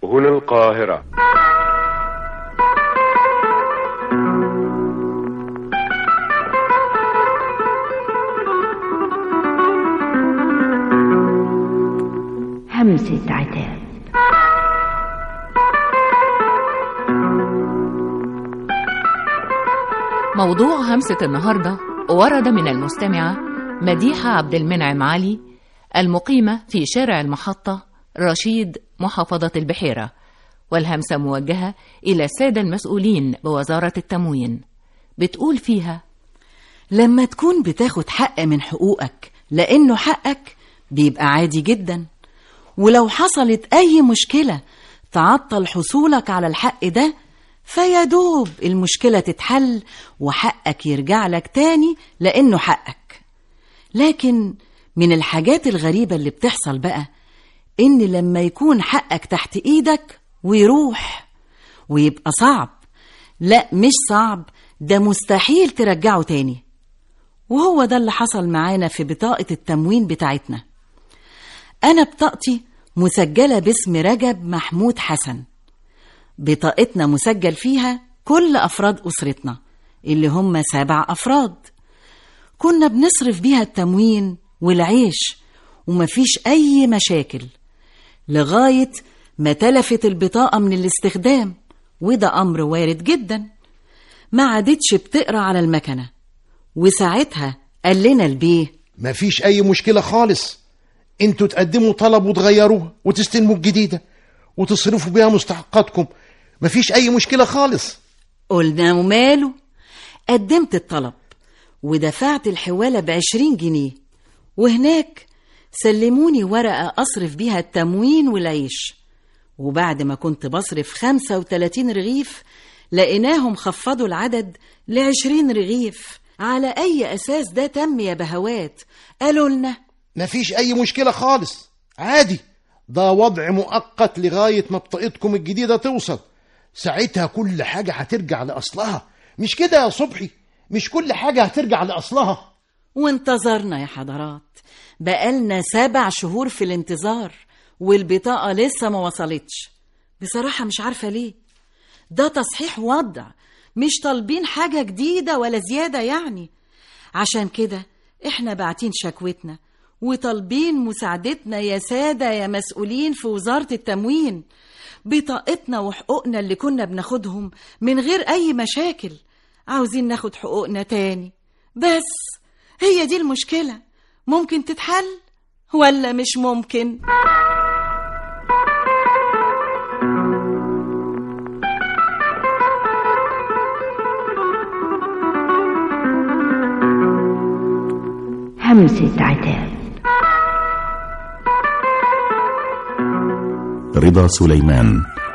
هنا القاهرة. همسة عتاب. موضوع همسة النهاردة ورد من المستمعة مديحة عبد المنعم علي المقيمة في شارع المحطة رشيد محافظة البحيرة، والهمسة موجهة إلى السادة المسؤولين بوزارة التموين. بتقول فيها: لما تكون بتاخد حق من حقوقك لأنه حقك بيبقى عادي جدا، ولو حصلت أي مشكلة تعطل حصولك على الحق ده فيدوب المشكلة تتحل وحقك يرجع لك تاني لأنه حقك. لكن من الحاجات الغريبة اللي بتحصل بقى إن لما يكون حقك تحت إيدك ويروح ويبقى صعب، لا مش صعب، ده مستحيل ترجعه تاني. وهو ده اللي حصل معانا في بطاقة التموين بتاعتنا. أنا بطاقتي مسجلة باسم رجب محمود حسن. بطاقتنا مسجل فيها كل أفراد أسرتنا اللي هم 7 أفراد. كنا بنصرف بيها التموين والعيش ومفيش أي مشاكل لغاية ما تلفت البطاقة من الاستخدام، وده أمر وارد جدا. ما عادتش بتقرأ على المكنة، وساعتها قال لنا البيه: مفيش أي مشكلة خالص، انتوا تقدموا طلب وتغيروها وتستلموا الجديدة وتصرفوا بيها مستحقاتكم، مفيش أي مشكلة خالص. قلنا وماله. قدمت الطلب ودفعت الحوالة ب20 جنيه، وهناك سلموني ورقة أصرف بيها التموين والعيش. وبعد ما كنت بصرف 35 رغيف لقيناهم خفضوا العدد ل20 رغيف. على أي أساس ده تم يا بهوات؟ قالوا لنا مفيش أي مشكلة خالص، عادي، ده وضع مؤقت لغاية ما بطاقتكم الجديدة توصل، ساعتها كل حاجة هترجع لأصلها. مش كده يا صبحي؟ مش كل حاجة هترجع لأصلها. وانتظرنا يا حضرات، بقالنا 7 شهور في الانتظار والبطاقة لسه ما وصلتش. بصراحة مش عارفة ليه. ده تصحيح وضع، مش طالبين حاجة جديدة ولا زيادة يعني. عشان كده احنا باعتين شكوتنا وطالبين مساعدتنا يا سادة يا مسؤولين في وزارة التموين. بطاقتنا وحقوقنا اللي كنا بناخدهم من غير أي مشاكل، عاوزين ناخد حقوقنا تاني. بس هي دي المشكلة. ممكن تتحل ولا مش ممكن؟ همسة عتاب. رضا سليمان.